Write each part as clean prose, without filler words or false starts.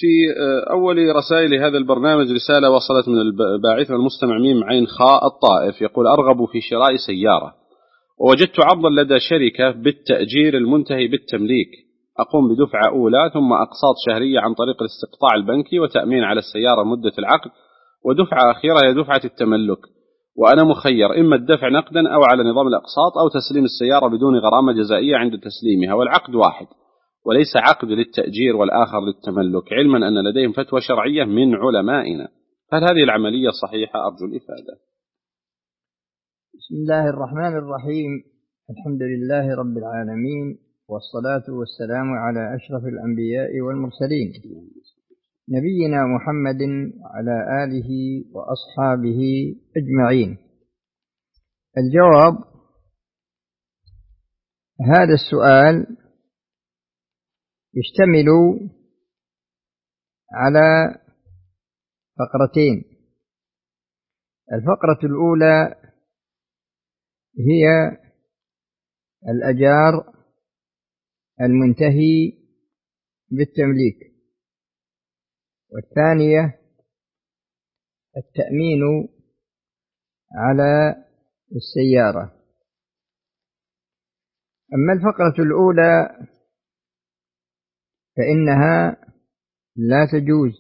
في أول رسائل هذا البرنامج رسالة وصلت من الباعث المستمع ميم عين خاء الطائف، يقول: أرغب في شراء سيارة، ووجدت عرضا لدى شركة بالتأجير المنتهي بالتمليك، أقوم بدفعة أولى ثم أقساط شهرية عن طريق الاستقطاع البنكي وتأمين على السيارة مدة العقد، ودفعة أخيرة هي دفعة التملك، وأنا مخير إما الدفع نقدا أو على نظام الأقساط أو تسليم السيارة بدون غرامة جزائية عند تسليمها، والعقد واحد وليس عقد للتأجير والآخر للتملك، علما أن لديهم فتوى شرعية من علمائنا، هل هذه العملية صحيحة؟ أرجو الإفادة. بسم الله الرحمن الرحيم، الحمد لله رب العالمين، والصلاة والسلام على أشرف الأنبياء والمرسلين نبينا محمد وعلى آله وأصحابه أجمعين. الجواب: هذا السؤال يشتمل على فقرتين. الفقرة الأولى هي الأجار المنتهي بالتمليك، والثانية التأمين على السيارة. أما الفقرة الأولى فإنها لا تجوز،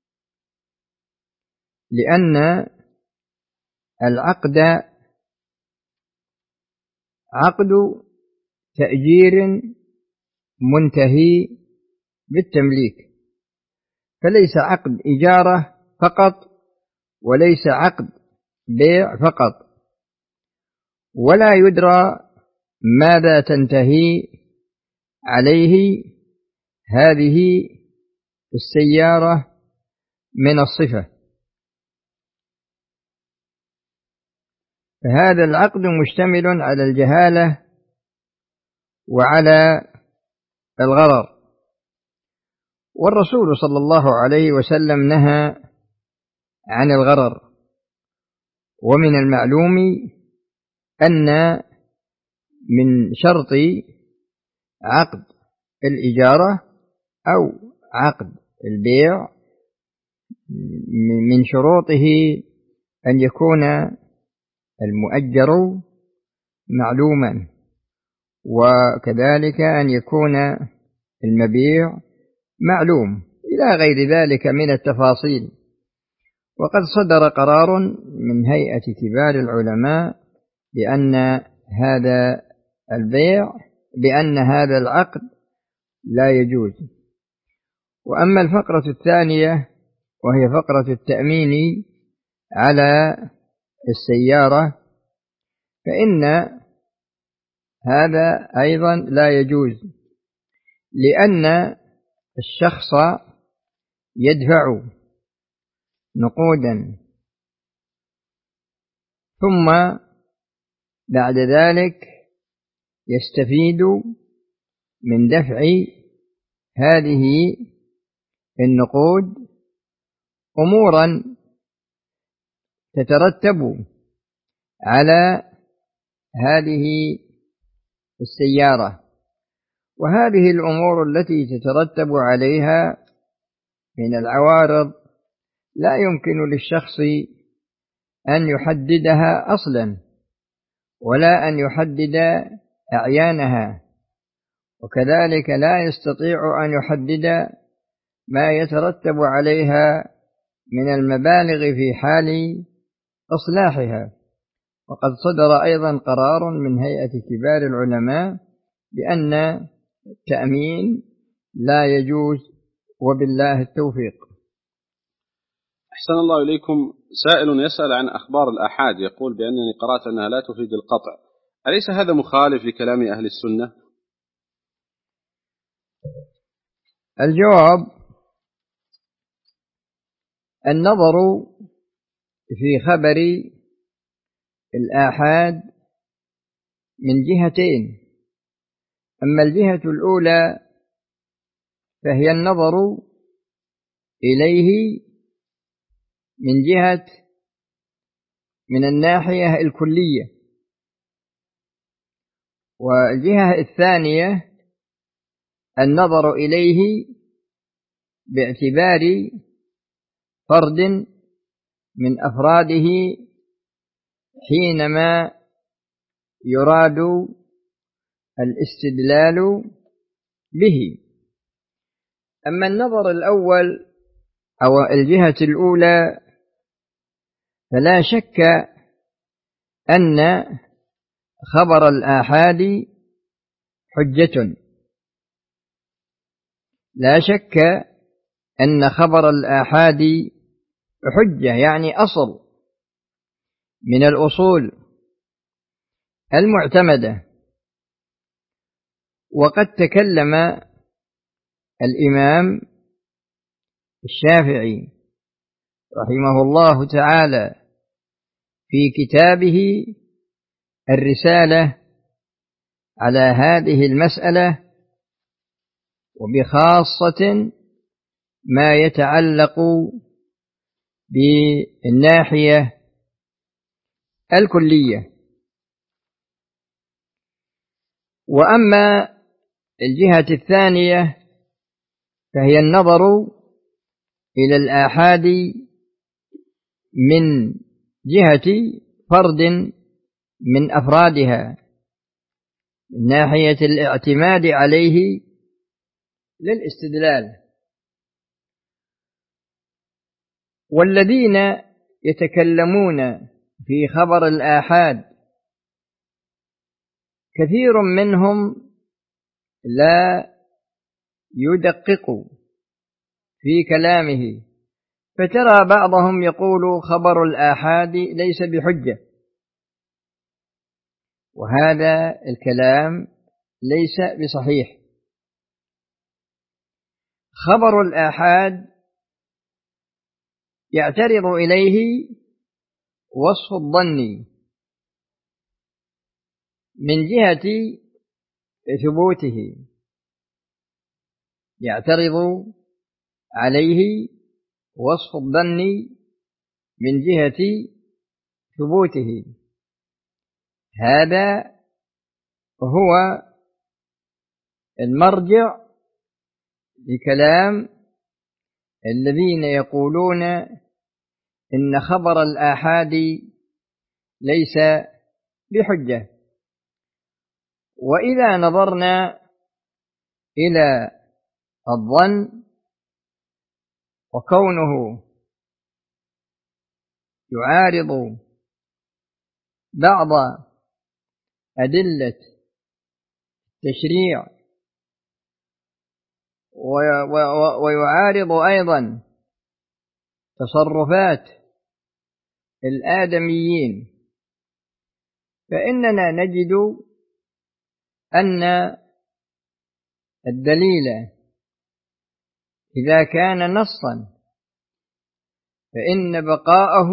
لأن العقد عقد تأجير منتهي بالتمليك، فليس عقد إجارة فقط، وليس عقد بيع فقط، ولا يدرى ماذا تنتهي عليه هذه السيارة من الصفة. فهذا العقد مشتمل على الجهالة وعلى الغرر، والرسول صلى الله عليه وسلم نهى عن الغرر. ومن المعلوم أن من شرط عقد الإجارة أو عقد البيع من شروطه أن يكون المؤجر معلوما، وكذلك أن يكون المبيع معلوم، إلى غير ذلك من التفاصيل. وقد صدر قرار من هيئة كبار العلماء بأن هذا العقد لا يجوز. وأما الفقرة الثانية وهي فقرة التأمين على السيارة، فإن هذا أيضا لا يجوز، لأن الشخص يدفع نقودا ثم بعد ذلك يستفيد من دفع هذه النقود أمورا تترتب على هذه السيارة، وهذه الأمور التي تترتب عليها من العوارض لا يمكن للشخص أن يحددها أصلا، ولا أن يحدد أعيانها، وكذلك لا يستطيع أن يحدد ما يترتب عليها من المبالغ في حال إصلاحها. وقد صدر أيضا قرار من هيئة كبار العلماء بأن التأمين لا يجوز، وبالله التوفيق. أحسن الله إليكم. سائل يسأل عن أخبار الآحاد، يقول بأنني قرأت أنها لا تفيد القطع، أليس هذا مخالف لكلام أهل السنة؟ الجواب: النظر في خبر الآحاد من جهتين. أما الجهة الأولى فهي النظر إليه من الناحية الكلية، والجهة الثانية النظر إليه باعتبار فرد من أفراده حينما يراد الاستدلال به. أما النظر الأول أو الجهة الأولى فلا شك أن خبر الآحاد حجة، لا شك أن خبر الآحاد حجة، يعني أصل من الأصول المعتمدة. وقد تكلم الإمام الشافعي رحمه الله تعالى في كتابه الرسالة على هذه المسألة، وبخاصة ما يتعلق بالناحية الكلية. وأما الجهة الثانية فهي النظر إلى الآحاد من جهة فرد من أفرادها من ناحية الاعتماد عليه للاستدلال. والذين يتكلمون في خبر الآحاد كثير منهم لا يدقق في كلامه، فترى بعضهم يقول خبر الآحاد ليس بحجة، وهذا الكلام ليس بصحيح. خبر الآحاد يعترض إليه وصف الظن من جهة ثبوته، يعترض عليه وصف الظن من جهة ثبوته. هذا هو المرجع لكلام الذين يقولون إن خبر الآحاد ليس بحجة. وإذا نظرنا إلى الظن وكونه يعارض بعض أدلة التشريع ويعارض أيضا تصرفات الآدميين، فإننا نجد أن الدليل إذا كان نصا فإن بقاءه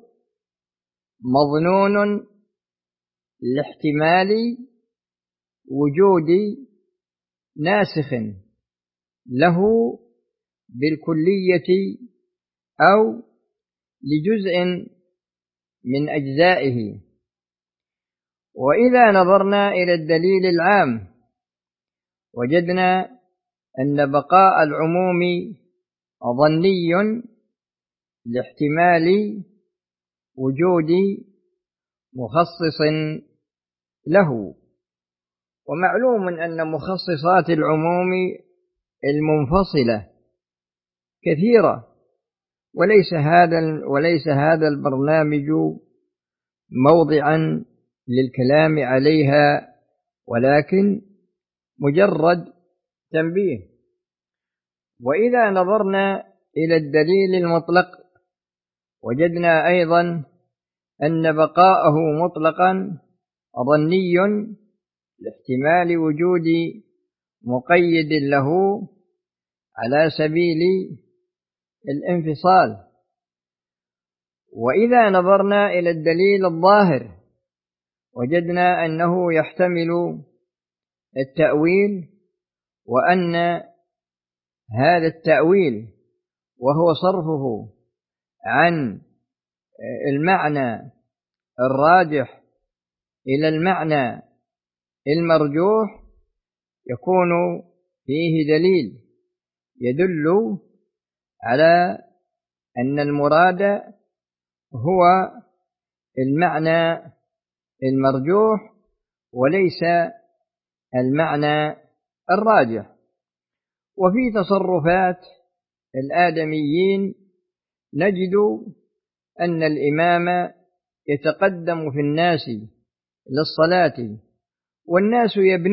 مظنون لاحتمال وجود ناسخ له بالكلية أو لجزء من أجزائه. وإذا نظرنا إلى الدليل العام وجدنا أن بقاء العموم ظني لاحتمال وجود مخصص له. ومعلوم أن مخصصات العموم المنفصلة كثيرة، وليس هذا البرنامج موضعا للكلام عليها، ولكن مجرد تنبيه. وإذا نظرنا إلى الدليل المطلق وجدنا أيضا أن بقاءه مطلقا ظني لاحتمال وجود مقيد له على سبيل الانفصال. وإذا نظرنا إلى الدليل الظاهر وجدنا أنه يحتمل التأويل، وأن هذا التأويل وهو صرفه عن المعنى الراجح إلى المعنى المرجوح يكون فيه دليل يدل على أن المراد هو المعنى المرجوح وليس المعنى الراجح. وفي تصرفات الآدميين نجد أن الإمام يتقدم في الناس للصلاة والناس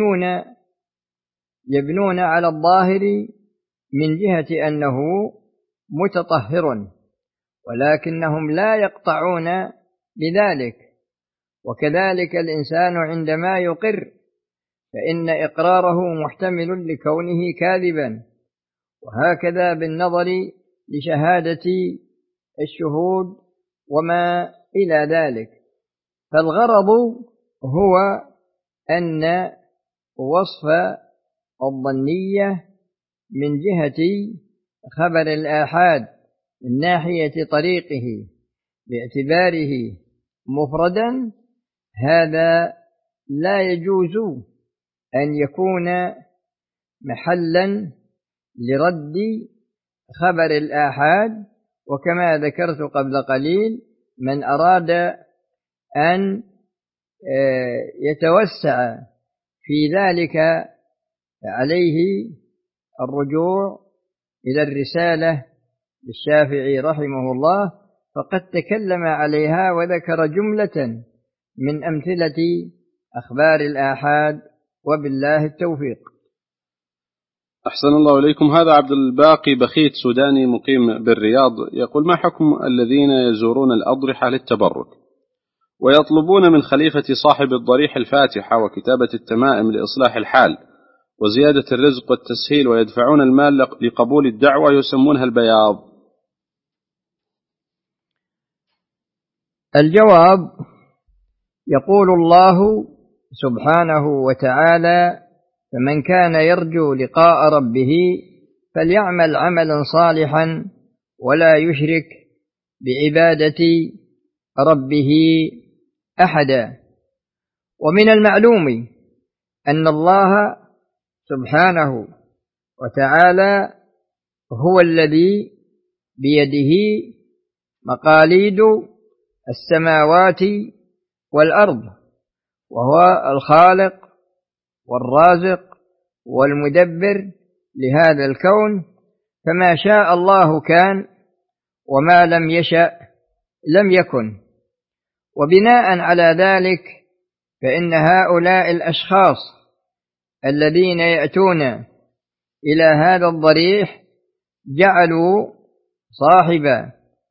يبنون على الظاهر من جهة أنه متطهر، ولكنهم لا يقطعون بذلك. وكذلك الإنسان عندما يقر فإن إقراره محتمل لكونه كاذبا، وهكذا بالنظر لشهادة الشهود وما إلى ذلك. فالغرض هو أن وصف الظنية من جهة خبر الآحاد من ناحية طريقه باعتباره مفردا، هذا لا يجوز أن يكون محلا لرد خبر الآحاد. وكما ذكرت قبل قليل، من أراد أن يتوسع في ذلك عليه الرجوع إلى الرسالة للشافعي رحمه الله، فقد تكلم عليها وذكر جملة من أمثلة أخبار الآحاد، وبالله التوفيق. أحسن الله إليكم. هذا عبد الباقي بخيت سوداني مقيم بالرياض يقول: ما حكم الذين يزورون الأضرحة للتبرك ويطلبون من خليفة صاحب الضريح الفاتحة وكتابة التمائم لإصلاح الحال وزيادة الرزق والتسهيل ويدفعون المال لقبول الدعوة يسمونها البياض؟ الجواب: يقول الله سبحانه وتعالى: فمن كان يرجو لقاء ربه فليعمل عملا صالحا ولا يشرك بعبادة ربه أحدا. ومن المعلوم أن الله سبحانه وتعالى هو الذي بيده مقاليد السماوات والأرض، وهو الخالق والرازق والمدبر لهذا الكون، فما شاء الله كان وما لم يشأ لم يكن. وبناء على ذلك فإن هؤلاء الأشخاص الذين يأتون إلى هذا الضريح جعلوا صاحب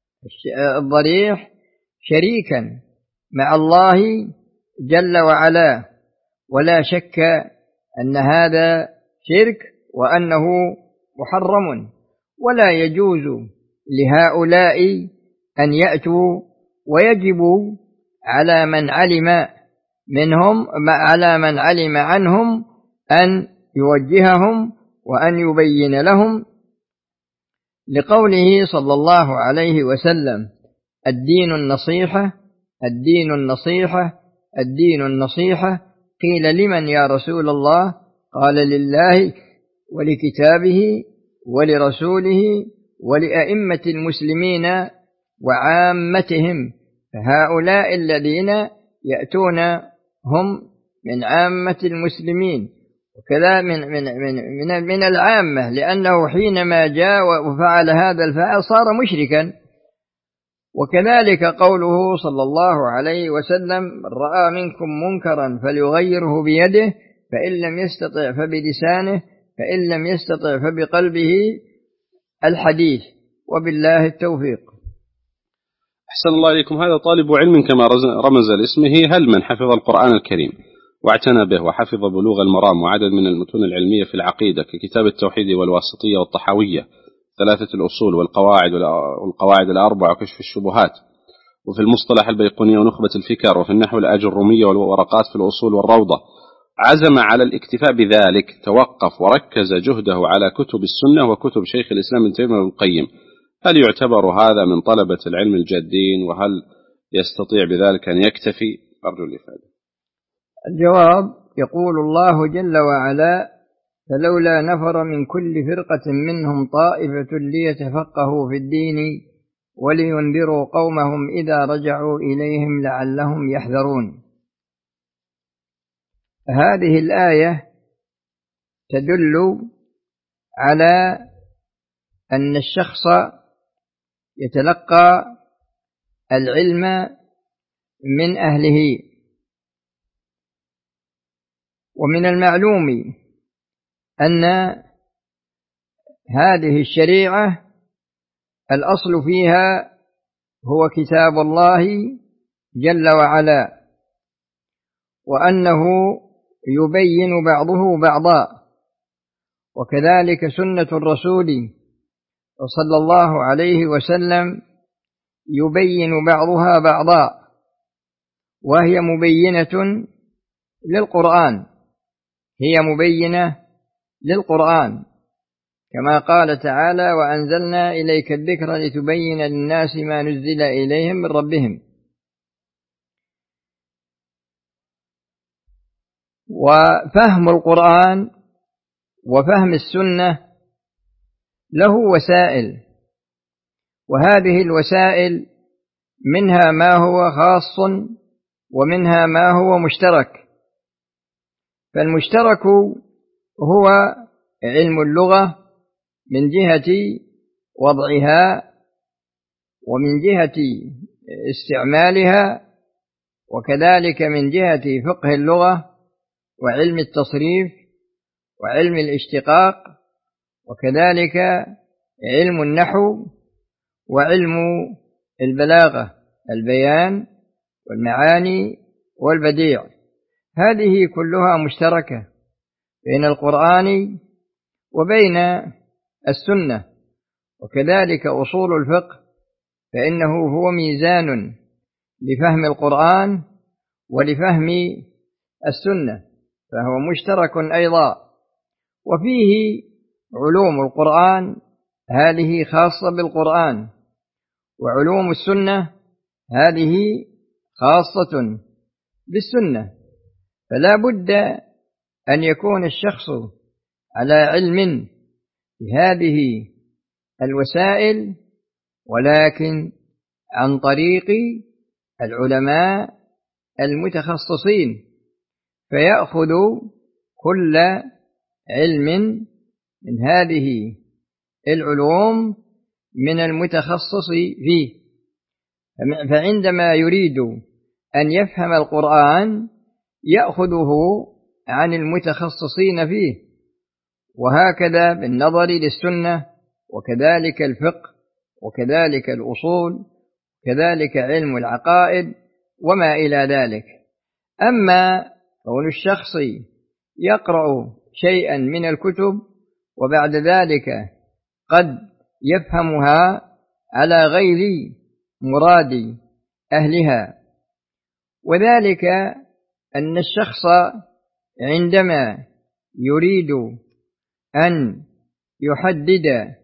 الضريح شريكا مع الله جل وعلا، ولا شك أن هذا شرك وأنه محرم، ولا يجوز لهؤلاء أن يأتوا، ويجب على من علم منهم على من علم عنهم أن يوجههم وأن يبين لهم، لقوله صلى الله عليه وسلم: الدين النصيحة، الدين النصيحة، الدين النصيحة. قيل: لمن يا رسول الله؟ قال: لله ولكتابه ولرسوله ولأئمة المسلمين وعامتهم. فهؤلاء الذين يأتون هم من عامة المسلمين، وكذا من العامة، لأنه حينما جاء وفعل هذا الفعل صار مشركا. وكذلك قوله صلى الله عليه وسلم: من رأى منكم منكرا فليغيره بيده، فإن لم يستطع فبلسانه، فإن لم يستطع فبقلبه، الحديث. وبالله التوفيق. أحسن الله إليكم. هذا طالب علم كما رمز لاسمه: هل من حفظ القرآن الكريم واعتنى به وحفظ بلوغ المرام وعدد من المتون العلمية في العقيدة ككتاب التوحيد والواسطية والطحاوية، ثلاثة الأصول والقواعد الأربع وكشف الشبهات، وفي المصطلح البيقونية ونخبة الفكر، وفي النحو الآجرمية والورقات في الأصول والروضة، عزم على الاكتفاء بذلك، توقف وركز جهده على كتب السنة وكتب شيخ الإسلام ابن تيمية القيم، هل يعتبر هذا من طلبة العلم الجادين؟ وهل يستطيع بذلك أن يكتفي؟ أرجو الإفادة. الجواب: يقول الله جل وعلا: فلولا نفر من كل فرقة منهم طائفة ليتفقهوا في الدين ولينذروا قومهم إذا رجعوا إليهم لعلهم يحذرون. هذه الآية تدل على أن الشخص يتلقى العلم من أهله. ومن المعلوم أن هذه الشريعة الأصل فيها هو كتاب الله جل وعلا، وأنه يبين بعضه بعضا، وكذلك سنة الرسول صلى الله عليه وسلم يبين بعضها بعضا، وهي مبينة للقرآن، هي مبينة للقرآن، كما قال تعالى: وأنزلنا إليك الذكر لتبين للناس ما نزل إليهم من ربهم. وفهم القرآن وفهم السنة له وسائل، وهذه الوسائل منها ما هو خاص ومنها ما هو مشترك. فالمشترك هو علم اللغة من جهة وضعها ومن جهة استعمالها، وكذلك من جهة فقه اللغة وعلم التصريف وعلم الاشتقاق، وكذلك علم النحو وعلم البلاغة، البيان والمعاني والبديع. هذه كلها مشتركة بين القرآن وبين السنة. وكذلك أصول الفقه فإنه هو ميزان لفهم القرآن ولفهم السنة، فهو مشترك أيضا. وفيه علوم القرآن هذه خاصة بالقرآن، وعلوم السنة هذه خاصة بالسنة. فلا بد أن يكون الشخص على علم بهذه الوسائل، ولكن عن طريق العلماء المتخصصين، فيأخذ كل علم من هذه العلوم من المتخصص فيه. فعندما يريد أن يفهم القرآن يأخذه عن المتخصصين فيه، وهكذا بالنظر للسنة، وكذلك الفقه، وكذلك الأصول، كذلك علم العقائد وما إلى ذلك. أما كون الشخص يقرأ شيئا من الكتب وبعد ذلك قد يفهمها على غير مراد أهلها، وذلك أن الشخص عندما يريد أن يحدد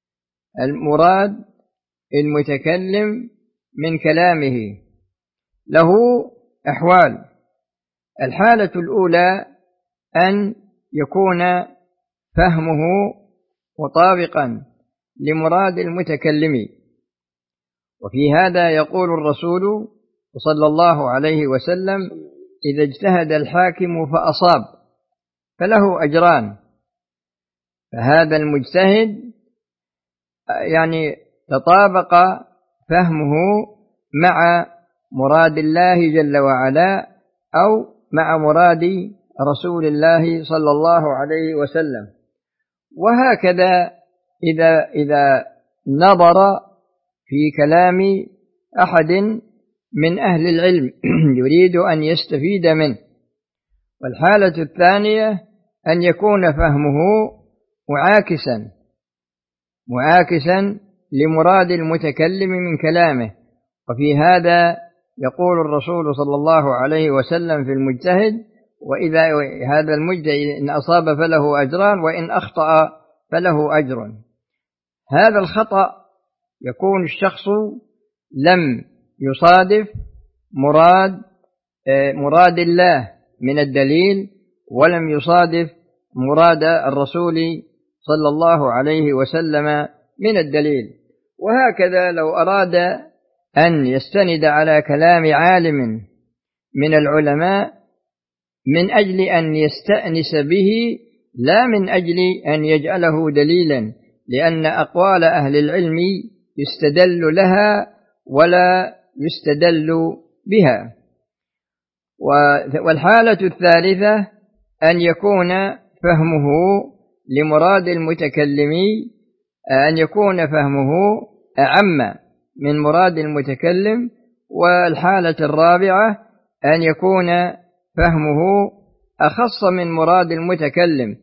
المراد المتكلم من كلامه له أحوال. الحالة الأولى أن يكون فهمه مطابقا لمراد المتكلم، وفي هذا يقول الرسول صلى الله عليه وسلم: إذا اجتهد الحاكم فأصاب فله أجران. فهذا المجتهد يعني تطابق فهمه مع مراد الله جل وعلا أو مع مراد رسول الله صلى الله عليه وسلم. وهكذا إذا نظر في كلام أحد من أهل العلم يريد أن يستفيد منه. والحالة الثانية أن يكون فهمه معاكسا لمراد المتكلم من كلامه. وفي هذا يقول الرسول صلى الله عليه وسلم في المجتهد: وإذا هذا المجتهد إن أصاب فله أجران وإن أخطأ فله أجر. هذا الخطأ يكون الشخص لم يصادف مراد الله من الدليل، ولم يصادف مراد الرسول صلى الله عليه وسلم من الدليل. وهكذا لو أراد أن يستند على كلام عالم من العلماء من أجل أن يستأنس به لا من أجل أن يجعله دليلا، لأن أقوال أهل العلم يستدل لها ولا يستدل بها. والحالة الثالثة أن يكون فهمه لمراد المتكلم أن يكون فهمه أعم من مراد المتكلم. والحالة الرابعة أن يكون فهمه أخص من مراد المتكلم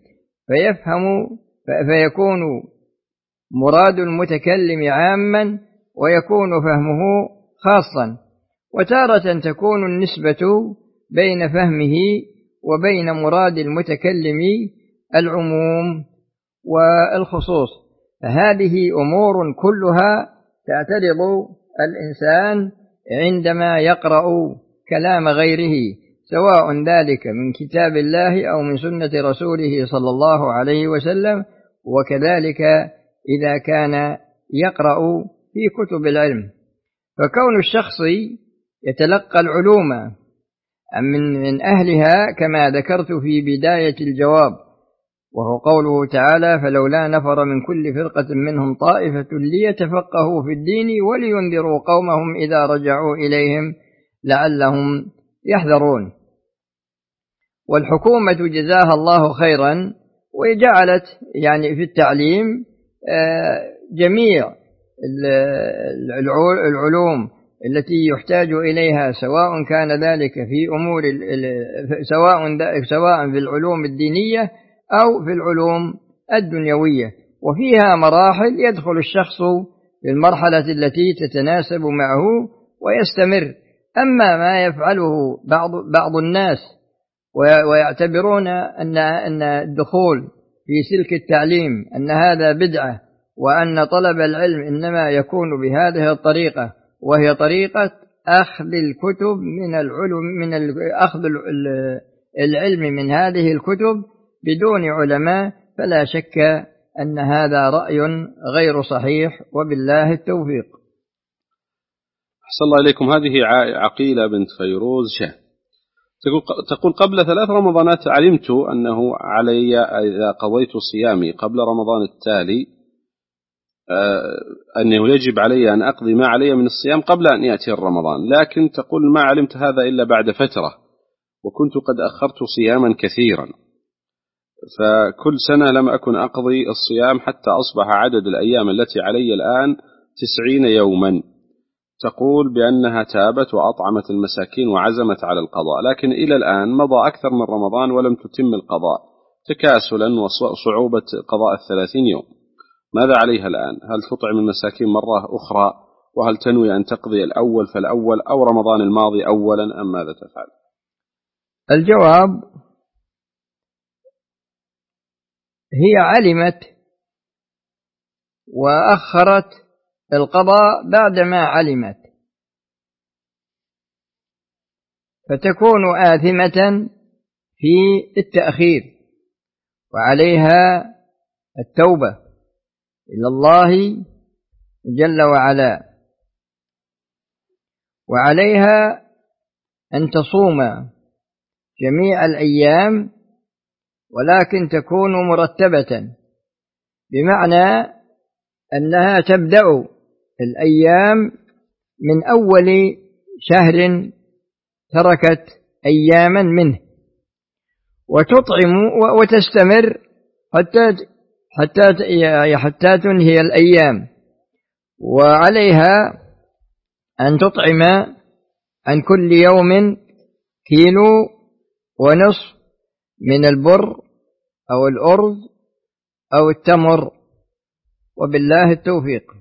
فيكون مراد المتكلم عاما ويكون فهمه خاصا. وتارة تكون النسبة بين فهمه وبين مراد المتكلم العموم والخصوص. فهذه أمور كلها تعترض الإنسان عندما يقرأ كلام غيره، سواء ذلك من كتاب الله أو من سنة رسوله صلى الله عليه وسلم، وكذلك إذا كان يقرأ في كتب العلم. فكون الشخص يتلقى العلوم من أهلها كما ذكرت في بداية الجواب، وهو قوله تعالى: فلولا نفر من كل فرقة منهم طائفة ليتفقهوا في الدين ولينذروا قومهم إذا رجعوا إليهم لعلهم يحذرون. والحكومة جزاها الله خيرا وجعلت يعني في التعليم جميع العلوم التي يحتاج إليها، سواء كان ذلك في أمور سواء في العلوم الدينية أو في العلوم الدنيوية، وفيها مراحل يدخل الشخص في المرحلة التي تتناسب معه ويستمر. أما ما يفعله بعض الناس ويعتبرون أن الدخول في سلك التعليم أن هذا بدعة، وأن طلب العلم إنما يكون بهذه الطريقة، وهي طريقة أخذ الكتب من العلم أخذ العلم من هذه الكتب بدون علماء، فلا شك أن هذا رأي غير صحيح، وبالله التوفيق. أحسن الله إليكم. هذه عقيلة بنت فيروز شه تقول: قبل 3 رمضانات علمت أنه علي إذا قضيت صيامي قبل رمضان التالي أنه يجب علي أن أقضي ما علي من الصيام قبل أن يأتي رمضان، لكن تقول ما علمت هذا إلا بعد فترة، وكنت قد أخرت صياما كثيرا، فكل سنة لم أكن أقضي الصيام حتى أصبح عدد الأيام التي علي الآن 90 يوما. تقول بأنها تابت وأطعمت المساكين وعزمت على القضاء، لكن إلى الآن مضى أكثر من رمضان ولم تتم القضاء تكاسلا وصعوبة قضاء 30 يوم. ماذا عليها الآن؟ هل تطعم المساكين مرة أخرى؟ وهل تنوي أن تقضي الأول فالأول أو رمضان الماضي أولا أم ماذا تفعل؟ الجواب: هي علمت وأخرت القضاء بعدما علمت، فتكون آثمة في التأخير، وعليها التوبة إلى الله جل وعلا، وعليها أن تصوم جميع الأيام، ولكن تكون مرتبة، بمعنى أنها تبدأ الأيام من أول شهر تركت أياما منه، وتطعم وتستمر حتى تنهي الأيام. وعليها أن تطعم عن كل يوم 1.5 كيلو من البر أو الأرز أو التمر، وبالله التوفيق.